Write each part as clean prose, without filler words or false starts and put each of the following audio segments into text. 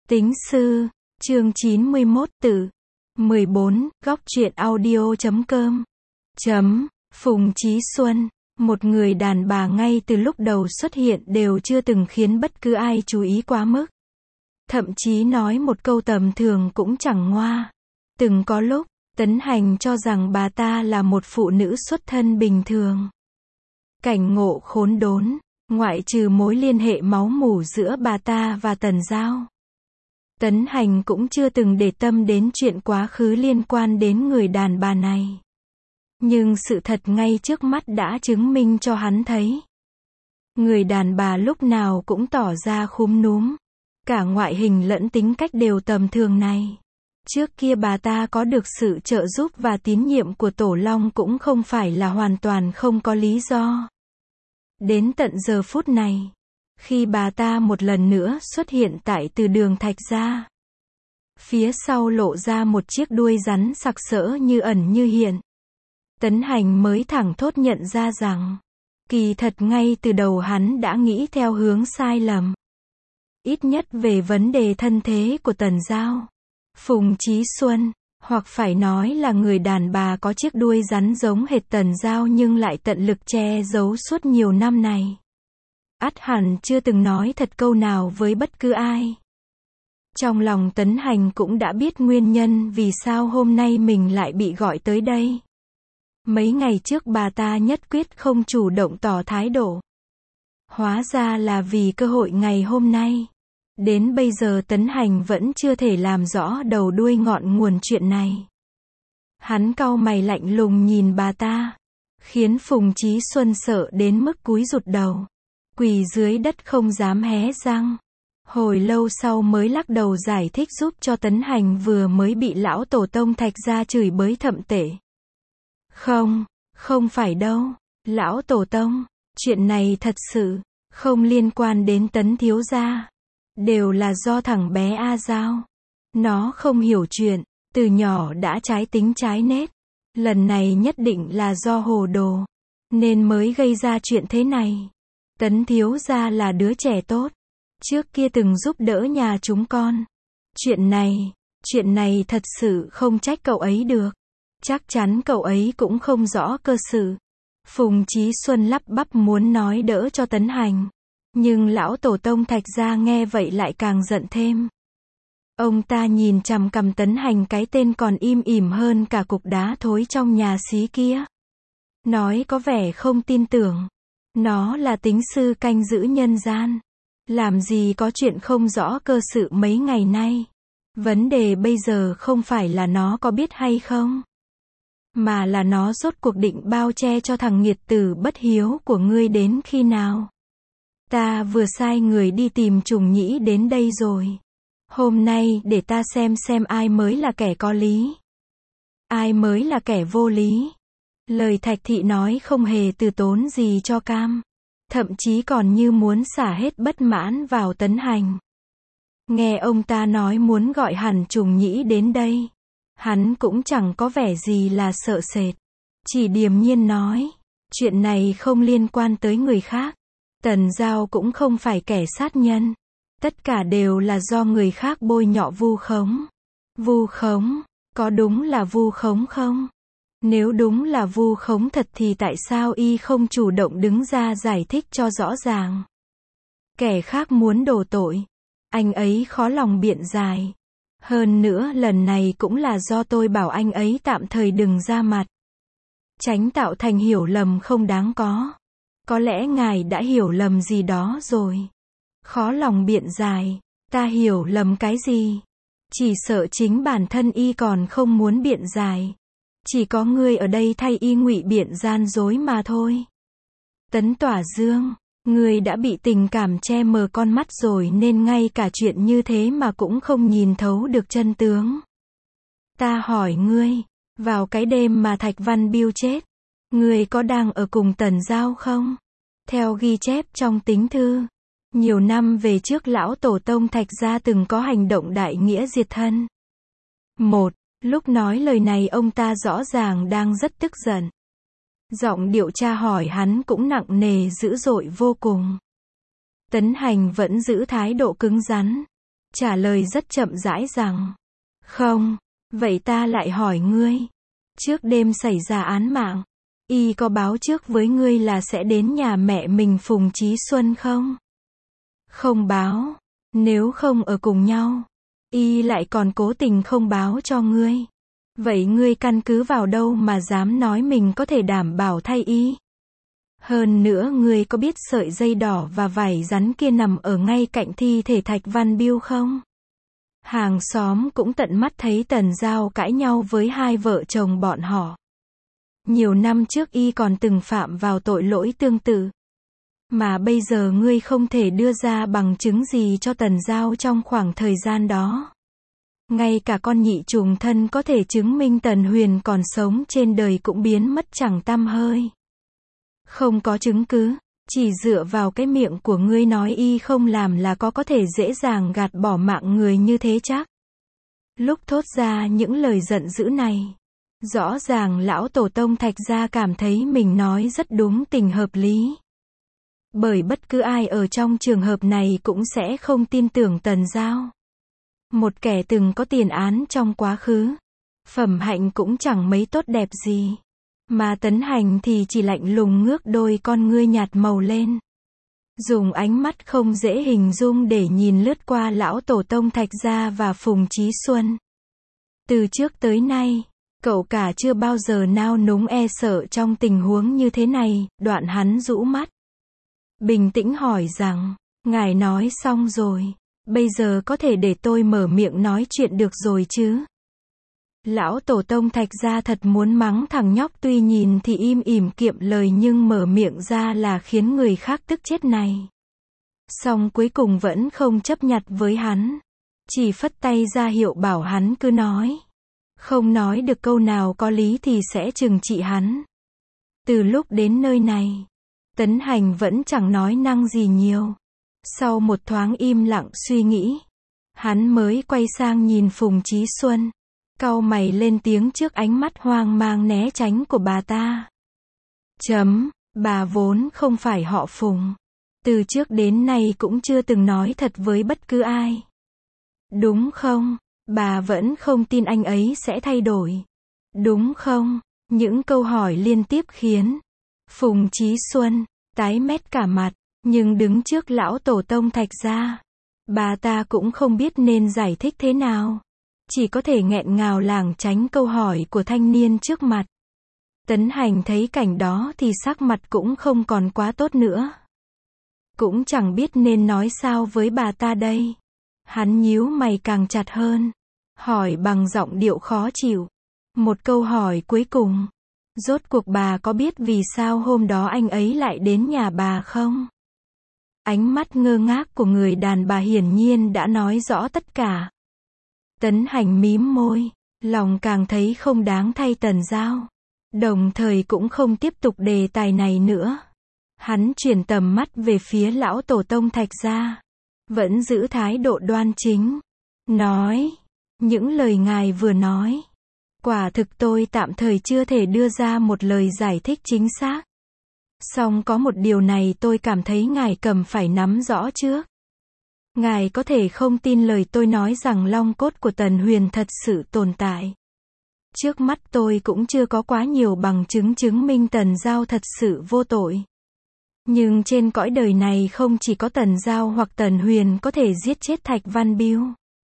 Tính sư, chương 91 tử. 14, góc truyện audio.com. Phùng Chí Xuân, một người đàn bà ngay từ lúc đầu xuất hiện đều chưa từng khiến bất cứ ai chú ý quá mức. Thậm chí nói một câu tầm thường cũng chẳng ngoa. Từng có lúc, Tấn Hành cho rằng bà ta là một phụ nữ xuất thân bình thường. Cảnh ngộ khốn đốn, ngoại trừ mối liên hệ máu mủ giữa bà ta và Tần Giao. Tấn Hành cũng chưa từng để tâm đến chuyện quá khứ liên quan đến người đàn bà này. Nhưng sự thật ngay trước mắt đã chứng minh cho hắn thấy. Người đàn bà lúc nào cũng tỏ ra khúm núm. Cả ngoại hình lẫn tính cách đều tầm thường này. Trước kia bà ta có được sự trợ giúp và tín nhiệm của Tổ Long cũng không phải là hoàn toàn không có lý do. Đến tận giờ phút này, khi bà ta một lần nữa xuất hiện tại từ đường Thạch Gia, phía sau lộ ra một chiếc đuôi rắn sặc sỡ như ẩn như hiện. Tấn Hành mới thẳng thốt nhận ra rằng, kỳ thật ngay từ đầu hắn đã nghĩ theo hướng sai lầm. Ít nhất về vấn đề thân thế của Tần Giao. Phùng Chí Xuân, hoặc phải nói là người đàn bà có chiếc đuôi rắn giống hệt Tần Giao nhưng lại tận lực che giấu suốt nhiều năm này. Ắt hẳn chưa từng nói thật câu nào với bất cứ ai. Trong lòng Tấn Hành cũng đã biết nguyên nhân vì sao hôm nay mình lại bị gọi tới đây. Mấy ngày trước bà ta nhất quyết không chủ động tỏ thái độ. Hóa ra là vì cơ hội ngày hôm nay. Đến bây giờ Tấn Hành vẫn chưa thể làm rõ đầu đuôi ngọn nguồn chuyện này. Hắn cau mày lạnh lùng nhìn bà ta, khiến Phùng Chí Xuân sợ đến mức cúi rụt đầu, quỳ dưới đất không dám hé răng. Hồi lâu sau mới lắc đầu giải thích giúp cho Tấn Hành vừa mới bị lão tổ tông Thạch Gia chửi bới thậm tệ. Không phải đâu, lão tổ tông, chuyện này thật sự không liên quan đến Tấn thiếu gia. Đều là do thằng bé A Giao. Nó không hiểu chuyện, từ nhỏ đã trái tính trái nết. Lần này nhất định là do hồ đồ, nên mới gây ra chuyện thế này. Tấn thiếu gia là đứa trẻ tốt, trước kia từng giúp đỡ nhà chúng con. Chuyện này thật sự không trách cậu ấy được. Chắc chắn cậu ấy cũng không rõ cơ sự. Phùng Chí Xuân lắp bắp muốn nói đỡ cho Tấn Hành. Nhưng lão tổ tông Thạch Gia nghe vậy lại càng giận thêm. Ông ta nhìn chằm cằm Tấn Hành cái tên còn im ỉm hơn cả cục đá thối trong nhà xí kia. Nói có vẻ không tin tưởng. Nó là tính sư canh giữ nhân gian. Làm gì có chuyện không rõ cơ sự mấy ngày nay. Vấn đề bây giờ không phải là nó có biết hay không, mà là nó rốt cuộc định bao che cho thằng nghiệt tử bất hiếu của ngươi đến khi nào. Ta vừa sai người đi tìm Trùng Nhĩ đến đây rồi. Hôm nay để ta xem ai mới là kẻ có lý, ai mới là kẻ vô lý. Lời Thạch Thị nói không hề từ tốn gì cho cam. Thậm chí còn như muốn xả hết bất mãn vào Tấn Hành. Nghe ông ta nói muốn gọi hẳn Trùng Nhĩ đến đây, hắn cũng chẳng có vẻ gì là sợ sệt. Chỉ điềm nhiên nói, chuyện này không liên quan tới người khác. Tần Giao cũng không phải kẻ sát nhân. Tất cả đều là do người khác bôi nhọ vu khống. Vu khống, có đúng là vu khống không? Nếu đúng là vu khống thật thì tại sao y không chủ động đứng ra giải thích cho rõ ràng? Kẻ khác muốn đổ tội, anh ấy khó lòng biện giải. Hơn nữa lần này cũng là do tôi bảo anh ấy tạm thời đừng ra mặt, tránh tạo thành hiểu lầm không đáng có. Có lẽ ngài đã hiểu lầm gì đó rồi. Khó lòng biện giải, ta hiểu lầm cái gì? Chỉ sợ chính bản thân y còn không muốn biện giải. Chỉ có ngươi ở đây thay y ngụy biện gian dối mà thôi. Tấn Tỏa Dương, ngươi đã bị tình cảm che mờ con mắt rồi nên ngay cả chuyện như thế mà cũng không nhìn thấu được chân tướng. Ta hỏi ngươi, vào cái đêm mà Thạch Văn Biêu chết, ngươi có đang ở cùng Tần Giao không? Theo ghi chép trong tính thư, nhiều năm về trước lão tổ tông Thạch Gia từng có hành động đại nghĩa diệt thân. Lúc nói lời này ông ta rõ ràng đang rất tức giận. Giọng điệu tra hỏi hắn cũng nặng nề dữ dội vô cùng. Tấn Hành vẫn giữ thái độ cứng rắn. trả lời rất chậm rãi rằng, không, vậy ta lại hỏi ngươi, trước đêm xảy ra án mạng, y có báo trước với ngươi là sẽ đến nhà mẹ mình Phùng Chí Xuân không? Không báo, nếu không ở cùng nhau, y lại còn cố tình không báo cho ngươi. Vậy ngươi căn cứ vào đâu mà dám nói mình có thể đảm bảo thay y? Hơn nữa ngươi có biết sợi dây đỏ và vảy rắn kia nằm ở ngay cạnh thi thể Thạch Văn Biêu không? Hàng xóm cũng tận mắt thấy Tần Giao cãi nhau với hai vợ chồng bọn họ. Nhiều năm trước y còn từng phạm vào tội lỗi tương tự. Mà bây giờ ngươi không thể đưa ra bằng chứng gì cho Tần Giao trong khoảng thời gian đó. Ngay cả con nhị trùng thân có thể chứng minh Tần Huyền còn sống trên đời cũng biến mất chẳng tăm hơi. Không có chứng cứ, chỉ dựa vào cái miệng của ngươi nói y không làm là có thể dễ dàng gạt bỏ mạng người như thế chắc. Lúc thốt ra những lời giận dữ này, rõ ràng lão tổ tông Thạch gia cảm thấy mình nói rất đúng tình hợp lý. Bởi bất cứ ai ở trong trường hợp này cũng sẽ không tin tưởng Tần Giao. Một kẻ từng có tiền án trong quá khứ. Phẩm hạnh cũng chẳng mấy tốt đẹp gì. Mà Tấn Hành thì chỉ lạnh lùng ngước đôi con ngươi nhạt màu lên. Dùng ánh mắt không dễ hình dung để nhìn lướt qua lão tổ tông Thạch gia và Phùng Chí Xuân. Từ trước tới nay, cậu cả chưa bao giờ nao núng e sợ trong tình huống như thế này, đoạn hắn rũ mắt. Bình tĩnh hỏi rằng, ngài nói xong rồi, bây giờ có thể để tôi mở miệng nói chuyện được rồi chứ? Lão tổ tông Thạch gia thật muốn mắng thằng nhóc tuy nhìn thì im ỉm kiệm lời nhưng mở miệng ra là khiến người khác tức chết này. Song cuối cùng vẫn không chấp nhặt với hắn. Chỉ phất tay ra hiệu bảo hắn cứ nói. Không nói được câu nào có lý thì sẽ trừng trị hắn. Từ lúc đến nơi này, Tấn Hành vẫn chẳng nói năng gì nhiều. Sau một thoáng im lặng suy nghĩ, hắn mới quay sang nhìn Phùng Chí Xuân, cau mày lên tiếng trước ánh mắt hoang mang né tránh của bà ta. Bà vốn không phải họ Phùng. Từ trước đến nay cũng chưa từng nói thật với bất cứ ai. Đúng không? Bà vẫn không tin anh ấy sẽ thay đổi. Đúng không? Những câu hỏi liên tiếp khiến Phùng Chí Xuân tái mét cả mặt, nhưng đứng trước lão tổ tông Thạch gia, bà ta cũng không biết nên giải thích thế nào. Chỉ có thể nghẹn ngào lảng tránh câu hỏi của thanh niên trước mặt. Tấn Hành thấy cảnh đó thì sắc mặt cũng không còn quá tốt nữa. Cũng chẳng biết nên nói sao với bà ta đây. Hắn nhíu mày càng chặt hơn, hỏi bằng giọng điệu khó chịu. Một câu hỏi cuối cùng. Rốt cuộc bà có biết vì sao hôm đó anh ấy lại đến nhà bà không? Ánh mắt ngơ ngác của người đàn bà hiển nhiên đã nói rõ tất cả. Tấn Hành mím môi, lòng càng thấy không đáng thay Tần Giao. Đồng thời cũng không tiếp tục đề tài này nữa. Hắn chuyển tầm mắt về phía lão tổ tông Thạch gia, vẫn giữ thái độ đoan chính. Nói, những lời ngài vừa nói, quả thực tôi tạm thời chưa thể đưa ra một lời giải thích chính xác. Song có một điều này tôi cảm thấy ngài cần phải nắm rõ trước. Ngài có thể không tin lời tôi nói rằng long cốt của Tần Huyền thật sự tồn tại. Trước mắt tôi cũng chưa có quá nhiều bằng chứng chứng minh Tần Giao thật sự vô tội. Nhưng trên cõi đời này không chỉ có Tần Giao hoặc Tần Huyền có thể giết chết Thạch Văn Biêu.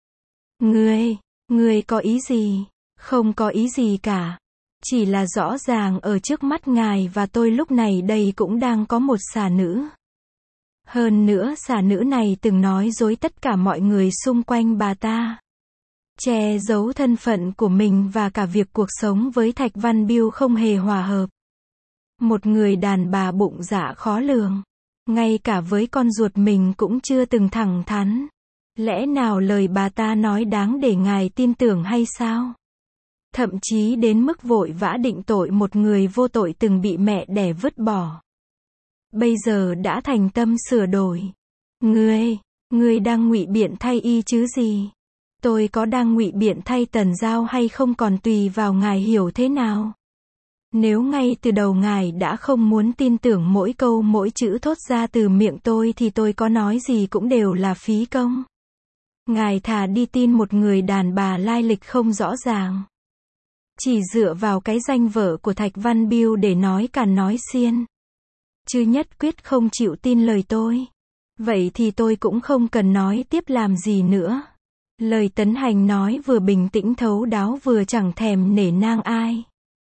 Ngươi có ý gì? Không có ý gì cả. Chỉ là rõ ràng ở trước mắt ngài và tôi lúc này đây cũng đang có một xà nữ. Hơn nữa xà nữ này từng nói dối tất cả mọi người xung quanh bà ta. Che giấu thân phận của mình và cả việc cuộc sống với Thạch Văn Biêu không hề hòa hợp. Một người đàn bà bụng dạ khó lường. Ngay cả với con ruột mình cũng chưa từng thẳng thắn. Lẽ nào lời bà ta nói đáng để ngài tin tưởng hay sao? Thậm chí đến mức vội vã định tội một người vô tội từng bị mẹ đẻ vứt bỏ. Bây giờ đã thành tâm sửa đổi. Ngươi đang ngụy biện thay y chứ gì? Tôi có đang ngụy biện thay Tần Giao hay không còn tùy vào ngài hiểu thế nào? Nếu ngay từ đầu ngài đã không muốn tin tưởng mỗi câu mỗi chữ thốt ra từ miệng tôi thì tôi có nói gì cũng đều là phí công. Ngài thà đi tin một người đàn bà lai lịch không rõ ràng. Chỉ dựa vào cái danh vợ của Thạch Văn Biêu để nói càn nói xiên. Chứ nhất quyết không chịu tin lời tôi. Vậy thì tôi cũng không cần nói tiếp làm gì nữa. Lời Tấn Hành nói vừa bình tĩnh thấu đáo vừa chẳng thèm nể nang ai.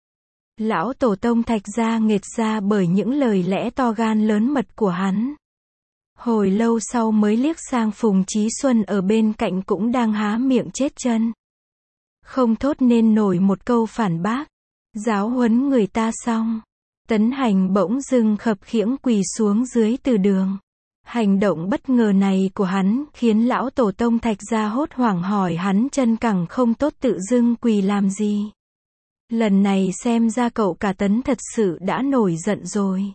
Lão tổ tông Thạch gia nghệt ra bởi những lời lẽ to gan lớn mật của hắn. Hồi lâu sau mới liếc sang Phùng Chí Xuân ở bên cạnh cũng đang há miệng chết chân. Không thốt nên nổi một câu phản bác. Giáo huấn người ta xong. Tấn Hành bỗng dưng khập khiễng quỳ xuống dưới từ đường. Hành động bất ngờ này của hắn khiến lão tổ tông Thạch gia hốt hoảng hỏi hắn chân cẳng không tốt tự dưng quỳ làm gì. Lần này xem ra cậu cả Tấn thật sự đã nổi giận rồi.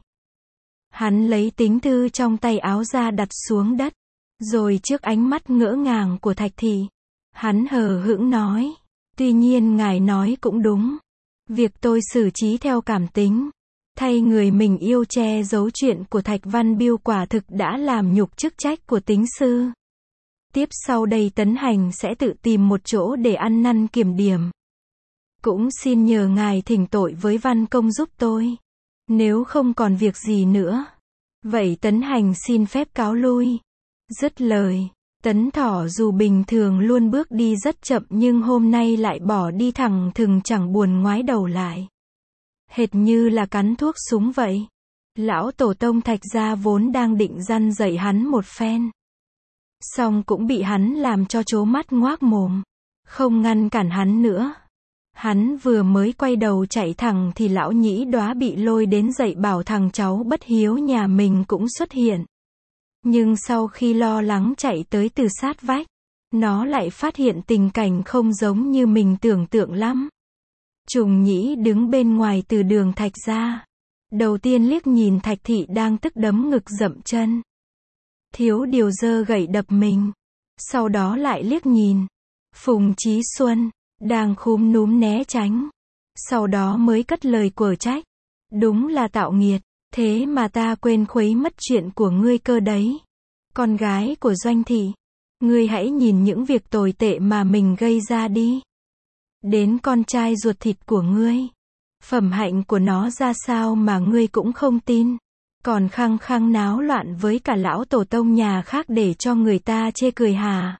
Hắn lấy tín thư trong tay áo ra đặt xuống đất. Rồi trước ánh mắt ngỡ ngàng của Thạch Thị, hắn hờ hững nói. Tuy nhiên ngài nói cũng đúng. Việc tôi xử trí theo cảm tính. Thay người mình yêu che giấu chuyện của Thạch Văn Biêu quả thực đã làm nhục chức trách của tính sư. Tiếp sau đây Tấn Hành sẽ tự tìm một chỗ để ăn năn kiểm điểm. Cũng xin nhờ ngài thỉnh tội với Văn Công giúp tôi. Nếu không còn việc gì nữa. Vậy Tấn Hành xin phép cáo lui. Dứt lời, Tấn Thỏ dù bình thường luôn bước đi rất chậm nhưng hôm nay lại bỏ đi thẳng thừng chẳng buồn ngoái đầu lại. Hệt như là cắn thuốc súng vậy. Lão tổ tông Thạch gia vốn đang định răn dạy hắn một phen. Xong cũng bị hắn làm cho trố mắt ngoác mồm. Không ngăn cản hắn nữa. Hắn vừa mới quay đầu chạy thẳng thì lão nhĩ đóa bị lôi đến dạy bảo thằng cháu bất hiếu nhà mình cũng xuất hiện. Nhưng sau khi lo lắng chạy tới từ sát vách, nó lại phát hiện tình cảnh không giống như mình tưởng tượng lắm. Trùng Nhĩ đứng bên ngoài từ đường Thạch gia. Đầu tiên liếc nhìn Thạch Thị đang tức đấm ngực dậm chân. Thiếu điều giơ gậy đập mình. Sau đó lại liếc nhìn Phùng Chí Xuân đang khúm núm né tránh. Sau đó mới cất lời quở trách. Đúng là tạo nghiệt. Thế mà ta quên khuấy mất chuyện của ngươi cơ đấy. Con gái của Doanh Thị. Ngươi hãy nhìn những việc tồi tệ mà mình gây ra đi. Đến con trai ruột thịt của ngươi. Phẩm hạnh của nó ra sao mà ngươi cũng không tin. Còn khăng khăng náo loạn với cả lão tổ tông nhà khác để cho người ta chê cười hả?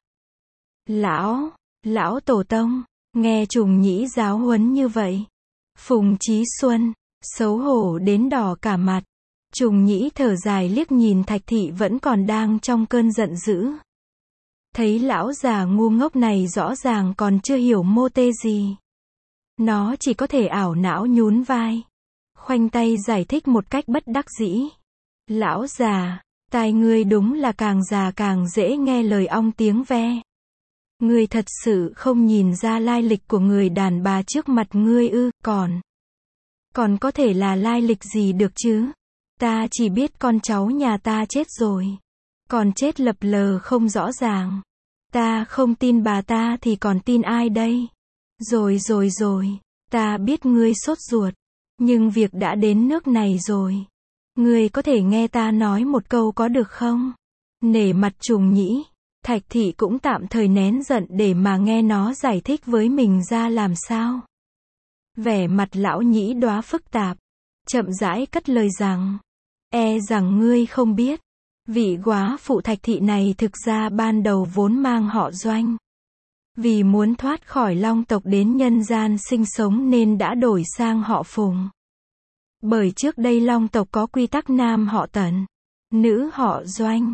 Lão tổ tông, nghe Trùng Nhĩ giáo huấn như vậy. Phùng Chí Xuân, xấu hổ đến đỏ cả mặt. Trùng Nhĩ thở dài liếc nhìn Thạch Thị vẫn còn đang trong cơn giận dữ. Thấy lão già ngu ngốc này rõ ràng còn chưa hiểu mô tê gì. Nó chỉ có thể ảo não nhún vai. Khoanh tay giải thích một cách bất đắc dĩ. Lão già, tai ngươi đúng là càng già càng dễ nghe lời ong tiếng ve. Ngươi thật sự không nhìn ra lai lịch của người đàn bà trước mặt ngươi ư? Còn có thể là lai lịch gì được chứ? Ta chỉ biết con cháu nhà ta chết rồi. Còn chết lập lờ không rõ ràng. Ta không tin bà ta thì còn tin ai đây? Rồi, ta biết ngươi sốt ruột. Nhưng việc đã đến nước này rồi. Ngươi có thể nghe ta nói một câu có được không? Nể mặt Trùng Nhĩ, Thạch Thị cũng tạm thời nén giận để mà nghe nó giải thích với mình ra làm sao. Vẻ mặt lão nhĩ đóa phức tạp. Chậm rãi cất lời rằng. E rằng ngươi không biết. Vị góa phụ Thạch Thị này thực ra ban đầu vốn mang họ Doanh. Vì muốn thoát khỏi Long tộc đến nhân gian sinh sống nên đã đổi sang họ Phùng. Bởi trước đây Long tộc có quy tắc nam họ Tần, nữ họ Doanh.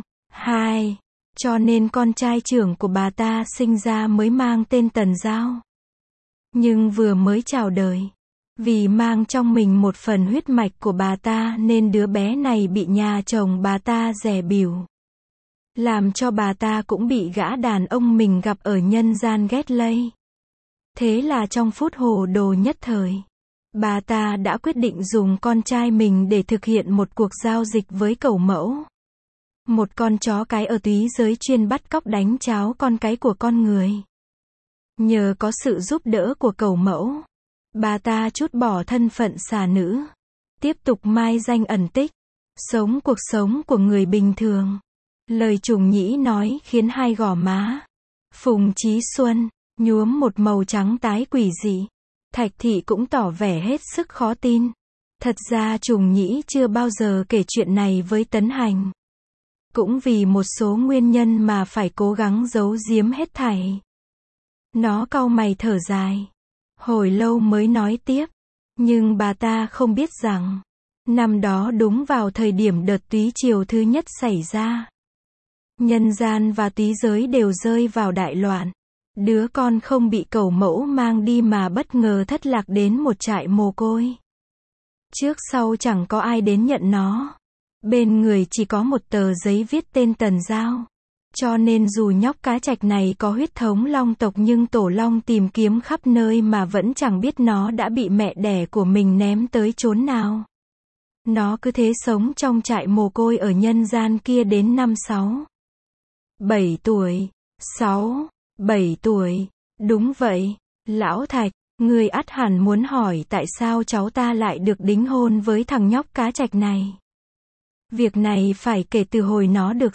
Cho nên con trai trưởng của bà ta sinh ra mới mang tên Tần Giao. Nhưng vừa mới chào đời, vì mang trong mình một phần huyết mạch của bà ta nên đứa bé này bị nhà chồng bà ta dè bỉu. Làm cho bà ta cũng bị gã đàn ông mình gặp ở nhân gian ghét lây. Thế là trong phút hồ đồ nhất thời, bà ta đã quyết định dùng con trai mình để thực hiện một cuộc giao dịch với cẩu mẫu. Một con chó cái ở túy giới chuyên bắt cóc đánh cháo con cái của con người. Nhờ có sự giúp đỡ của cẩu mẫu, bà ta trút bỏ thân phận xà nữ, tiếp tục mai danh ẩn tích, sống cuộc sống của người bình thường. Lời Trùng Nhĩ nói khiến hai gò má Phùng Chí Xuân, nhuốm một màu trắng tái quỷ dị. Thạch Thị cũng tỏ vẻ hết sức khó tin. Thật ra Trùng Nhĩ chưa bao giờ kể chuyện này với Tấn Hành. Cũng vì một số nguyên nhân mà phải cố gắng giấu giếm hết thảy. Nó cau mày thở dài. Hồi lâu mới nói tiếp. Nhưng bà ta không biết rằng, năm đó đúng vào thời điểm đợt túy triều thứ nhất xảy ra. Nhân gian và túy giới đều rơi vào đại loạn. Đứa con không bị cẩu mẫu mang đi mà bất ngờ thất lạc đến một trại mồ côi. Trước sau chẳng có ai đến nhận nó. Bên người chỉ có một tờ giấy viết tên Tần Giao. Cho nên dù nhóc cá trạch này có huyết thống long tộc nhưng Tổ Long tìm kiếm khắp nơi mà vẫn chẳng biết nó đã bị mẹ đẻ của mình ném tới chốn nào. Nó cứ thế sống trong trại mồ côi ở nhân gian kia đến năm 7 tuổi. 7 tuổi. Đúng vậy. Lão Thạch, ngươi ắt hẳn muốn hỏi tại sao cháu ta lại được đính hôn với thằng nhóc cá trạch này. Việc này phải kể từ hồi nó được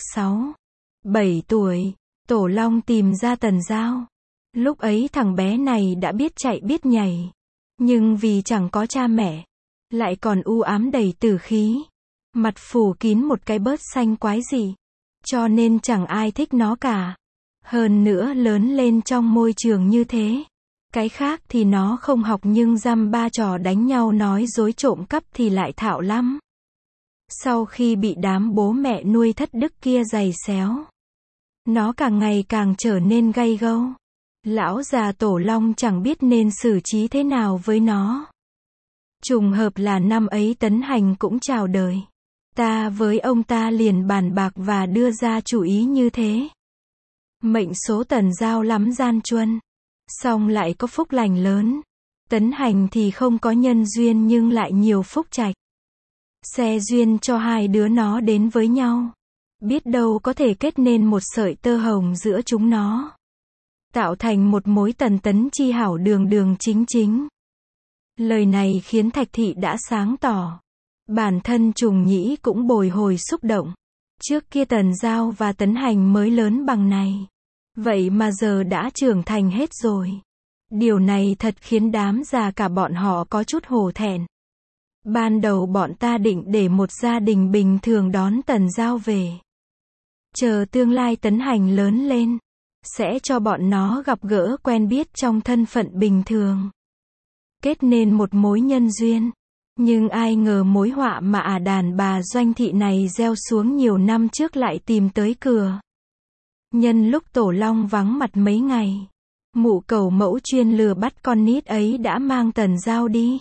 7 tuổi, Tổ Long tìm ra Tần Giao. Lúc ấy thằng bé này đã biết chạy biết nhảy. Nhưng vì chẳng có cha mẹ, lại còn u ám đầy tử khí. Mặt phủ kín một cái bớt xanh quái dị. Cho nên chẳng ai thích nó cả. Hơn nữa lớn lên trong môi trường như thế. Cái khác thì nó không học nhưng dăm ba trò đánh nhau nói dối trộm cắp thì lại thạo lắm. Sau khi bị đám bố mẹ nuôi thất đức kia giày xéo, nó càng ngày càng trở nên gay gâu. Lão già Tổ Long chẳng biết nên xử trí thế nào với nó. Trùng hợp là năm ấy Tấn Hành cũng chào đời. Ta với ông ta liền bàn bạc và đưa ra chủ ý như thế. Mệnh số Tần Giao lắm gian truân, song lại có phúc lành lớn. Tấn Hành thì không có nhân duyên nhưng lại nhiều phúc trạch. Xe duyên cho hai đứa nó đến với nhau. Biết đâu có thể kết nên một sợi tơ hồng giữa chúng nó. Tạo thành một mối tần tấn chi hảo đường đường chính chính. Lời này khiến Thạch Thị đã sáng tỏ. Bản thân Trùng Nhĩ cũng bồi hồi xúc động. Trước kia Tần Giao và Tấn Hành mới lớn bằng này. Vậy mà giờ đã trưởng thành hết rồi. Điều này thật khiến đám già cả bọn họ có chút hổ thẹn. Ban đầu bọn ta định để một gia đình bình thường đón Tần Giao về. Chờ tương lai Tấn Hành lớn lên, sẽ cho bọn nó gặp gỡ quen biết trong thân phận bình thường. Kết nên một mối nhân duyên. Nhưng ai ngờ mối họa mà đàn bà Doanh Thị này gieo xuống nhiều năm trước lại tìm tới cửa. Nhân lúc Tổ Long vắng mặt mấy ngày, mụ cẩu mẫu chuyên lừa bắt con nít ấy đã mang Tần Giao đi.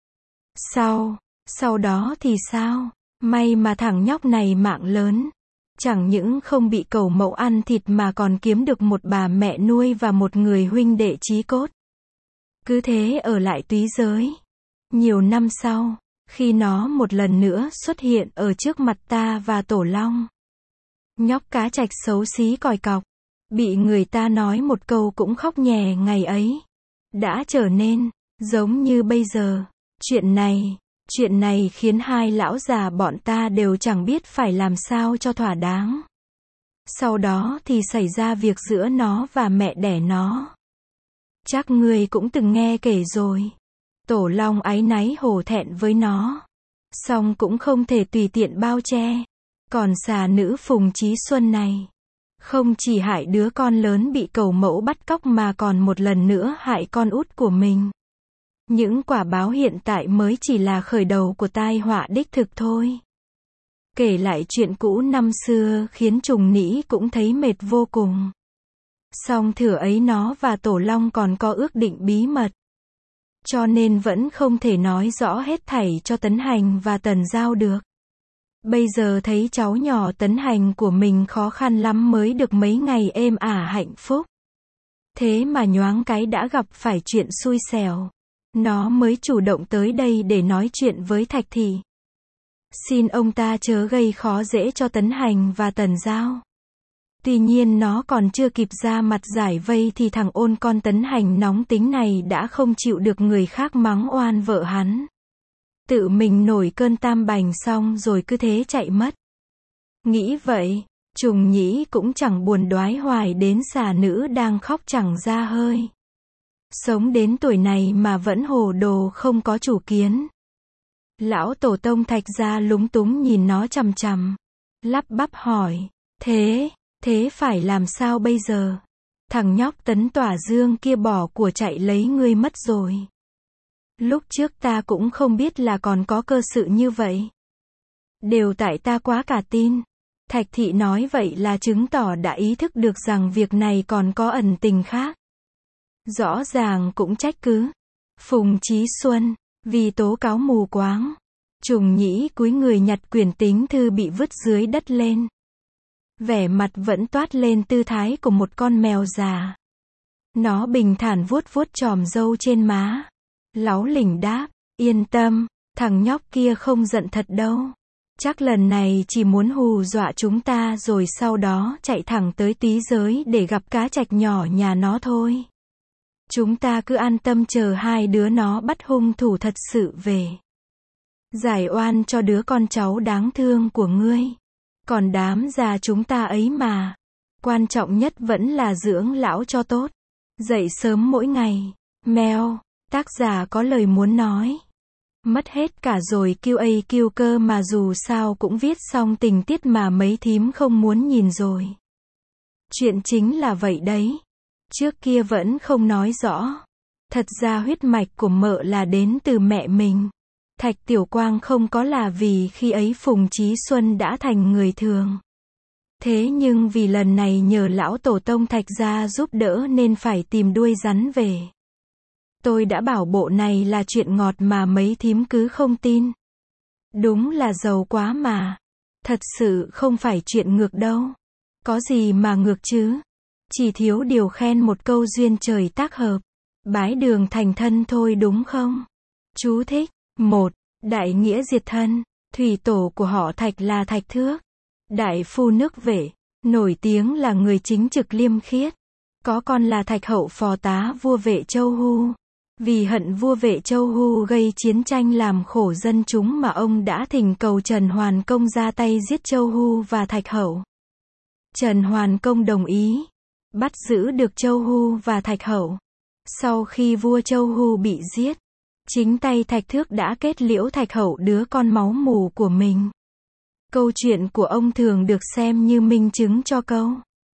Sau đó thì sao? May mà thằng nhóc này mạng lớn. Chẳng những không bị cẩu mẫu ăn thịt mà còn kiếm được một bà mẹ nuôi và một người huynh đệ chí cốt. Cứ thế ở lại túy giới. Nhiều năm sau, khi nó một lần nữa xuất hiện ở trước mặt ta và Tổ Long. Nhóc cá trạch xấu xí còi cọc, bị người ta nói một câu cũng khóc nhè ngày ấy. Đã trở nên, giống như bây giờ. Chuyện này khiến hai lão già bọn ta đều chẳng biết phải làm sao cho thỏa đáng. Sau đó thì xảy ra việc giữa nó và mẹ đẻ nó. Chắc ngươi cũng từng nghe kể rồi. Tổ Long áy náy hổ thẹn với nó. Song cũng không thể tùy tiện bao che. Còn xà nữ Phùng Chí Xuân này, không chỉ hại đứa con lớn bị cẩu mẫu bắt cóc mà còn một lần nữa hại con út của mình. Những quả báo hiện tại mới chỉ là khởi đầu của tai họa đích thực thôi. Kể lại chuyện cũ năm xưa khiến Trùng Nhĩ cũng thấy mệt vô cùng. Song thửa ấy nó và Tổ Long còn có ước định bí mật. Cho nên vẫn không thể nói rõ hết thảy cho Tấn Hành và Tần Giao được. Bây giờ thấy cháu nhỏ Tấn Hành của mình khó khăn lắm mới được mấy ngày êm ả hạnh phúc. Thế mà nhoáng cái đã gặp phải chuyện xui xẻo. Nó mới chủ động tới đây để nói chuyện với Thạch Thị. Xin ông ta chớ gây khó dễ cho Tấn Hành và Tần Giao. Tuy nhiên nó còn chưa kịp ra mặt giải vây thì thằng ôn con Tấn Hành nóng tính này đã không chịu được người khác mắng oan vợ hắn. Tự mình nổi cơn tam bành xong rồi cứ thế chạy mất. Nghĩ vậy, Trùng Nhĩ cũng chẳng buồn đoái hoài đến xà nữ đang khóc chẳng ra hơi. Sống đến tuổi này mà vẫn hồ đồ không có chủ kiến. Lão tổ tông Thạch Gia lúng túng nhìn nó chằm chằm, lắp bắp hỏi, thế phải làm sao bây giờ? Thằng nhóc Tấn Tỏa Dương kia bỏ của chạy lấy ngươi mất rồi. Lúc trước ta cũng không biết là còn có cơ sự như vậy. Đều tại ta quá cả tin. Thạch Thị nói vậy là chứng tỏ đã ý thức được rằng việc này còn có ẩn tình khác. Rõ ràng cũng trách cứ Phùng Chí Xuân, vì tố cáo mù quáng. Trùng Nhĩ cúi người nhặt quyển tính thư bị vứt dưới đất lên. Vẻ mặt vẫn toát lên tư thái của một con mèo già. Nó bình thản vuốt vuốt chòm râu trên má. Láu lỉnh đáp, yên tâm, thằng nhóc kia không giận thật đâu. Chắc lần này chỉ muốn hù dọa chúng ta rồi sau đó chạy thẳng tới Túy Giới để gặp cá trạch nhỏ nhà nó thôi. Chúng ta cứ an tâm chờ hai đứa nó bắt hung thủ thật sự về. Giải oan cho đứa con cháu đáng thương của ngươi. Còn đám già chúng ta ấy mà. Quan trọng nhất vẫn là dưỡng lão cho tốt. Dậy sớm mỗi ngày. Mèo, tác giả có lời muốn nói. Mất hết cả rồi QA cơ mà dù sao cũng viết xong tình tiết mà mấy thím không muốn nhìn rồi. Chuyện chính là vậy đấy. Trước kia vẫn không nói rõ. Thật ra huyết mạch của mợ là đến từ mẹ mình. Thạch Tiểu Quang không có là vì khi ấy Phùng Chí Xuân đã thành người thường. Thế nhưng vì lần này nhờ lão tổ tông Thạch Gia giúp đỡ nên phải tìm đuôi rắn về. Tôi đã bảo bộ này là chuyện ngọt mà mấy thím cứ không tin. Đúng là giàu quá mà. Thật sự không phải chuyện ngược đâu. Có gì mà ngược chứ. Chỉ thiếu điều khen một câu duyên trời tác hợp. Bái đường thành thân thôi đúng không? Chú thích. 1. Đại nghĩa diệt thân. Thủy tổ của họ Thạch là Thạch Thước. Đại phu nước Vệ. Nổi tiếng là người chính trực liêm khiết. Có con là Thạch Hậu phò tá vua Vệ Châu Hu. Vì hận vua Vệ Châu Hu gây chiến tranh làm khổ dân chúng mà ông đã thỉnh cầu Trần Hoàn Công ra tay giết Châu Hu và Thạch Hậu. Trần Hoàn Công đồng ý. Bắt giữ được Châu Hu và Thạch Hậu. Sau khi vua Châu Hu bị giết, chính tay Thạch Thước đã kết liễu Thạch Hậu đứa con máu mù của mình. Câu chuyện của ông thường được xem như minh chứng cho câu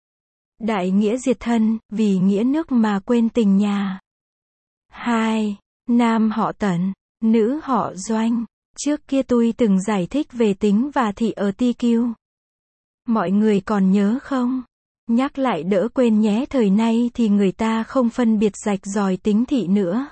đại nghĩa diệt thân, vì nghĩa nước mà quên tình nhà. 2. Nam họ Tần, nữ họ Doanh. Trước kia tôi từng giải thích về tính và thị ở TQ. Mọi người còn nhớ không? Nhắc lại đỡ quên nhé, thời nay thì người ta không phân biệt rạch ròi tính thị nữa.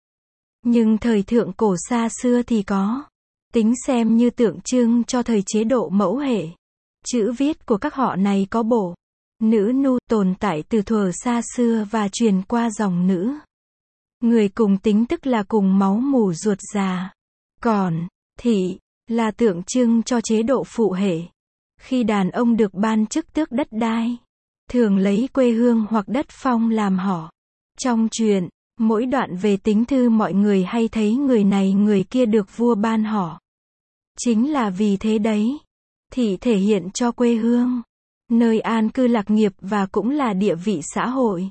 Nhưng thời thượng cổ xa xưa thì có. Tính xem như tượng trưng cho thời chế độ mẫu hệ. Chữ viết của các họ này có bổ, nữ nu tồn tại từ thuở xa xưa và truyền qua dòng nữ. Người cùng tính tức là cùng máu mủ ruột già. Còn thị là tượng trưng cho chế độ phụ hệ. Khi đàn ông được ban chức tước đất đai, thường lấy quê hương hoặc đất phong làm họ. Trong truyện, mỗi đoạn về tính thư mọi người hay thấy người này người kia được vua ban họ. Chính là vì thế đấy. Thị thể hiện cho quê hương, nơi an cư lạc nghiệp và cũng là địa vị xã hội.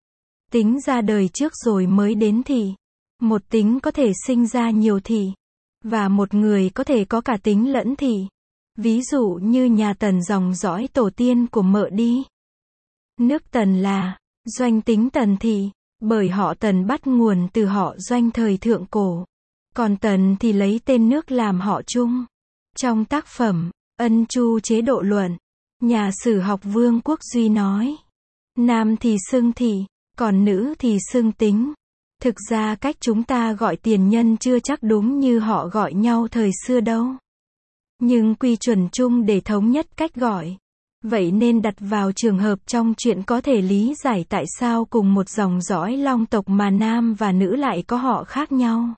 Tính ra đời trước rồi mới đến thị. Một tính có thể sinh ra nhiều thị. Và một người có thể có cả tính lẫn thị. Ví dụ như nhà Tần dòng dõi tổ tiên của mợ đi. Nước Tần là Doanh tính Tần thị, bởi họ Tần bắt nguồn từ họ Doanh thời thượng cổ. Còn Tần thì lấy tên nước làm họ chung. Trong tác phẩm Ân Chu chế độ luận, nhà sử học Vương Quốc Duy nói, nam thì xưng thị, còn nữ thì xưng tính. Thực ra cách chúng ta gọi tiền nhân chưa chắc đúng như họ gọi nhau thời xưa đâu. Nhưng quy chuẩn chung để thống nhất cách gọi. Vậy nên đặt vào trường hợp trong chuyện có thể lý giải tại sao cùng một dòng dõi long tộc mà nam và nữ lại có họ khác nhau.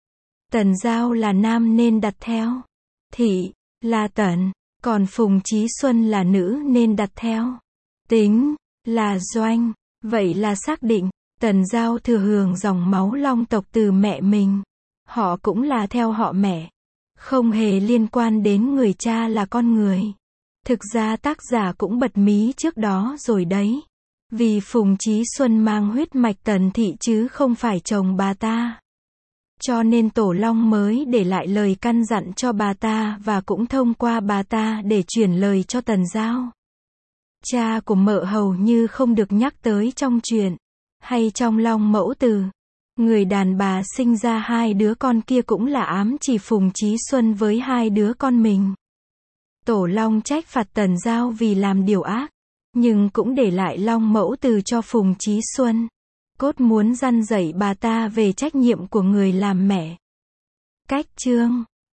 Tần Giao là nam nên đặt theo thị là Tần, còn Phùng Chí Xuân là nữ nên đặt theo tính là Doanh. Vậy là xác định Tần Giao thừa hưởng dòng máu long tộc từ mẹ mình. Họ cũng là theo họ mẹ, không hề liên quan đến người cha là con người. Thực ra tác giả cũng bật mí trước đó rồi đấy. Vì Phùng Chí Xuân mang huyết mạch Tần thị chứ không phải chồng bà ta. Cho nên Tổ Long mới để lại lời căn dặn cho bà ta và cũng thông qua bà ta để chuyển lời cho Tần Giao. Cha của Mợ hầu như không được nhắc tới trong truyện, hay trong Long Mẫu Từ. Người đàn bà sinh ra hai đứa con kia cũng là ám chỉ Phùng Chí Xuân với hai đứa con mình. Tổ Long trách phạt Tần Giao vì làm điều ác, nhưng cũng để lại Long Mẫu Từ cho Phùng Chí Xuân. Cốt muốn răn dạy bà ta về trách nhiệm của người làm mẹ. Cách chương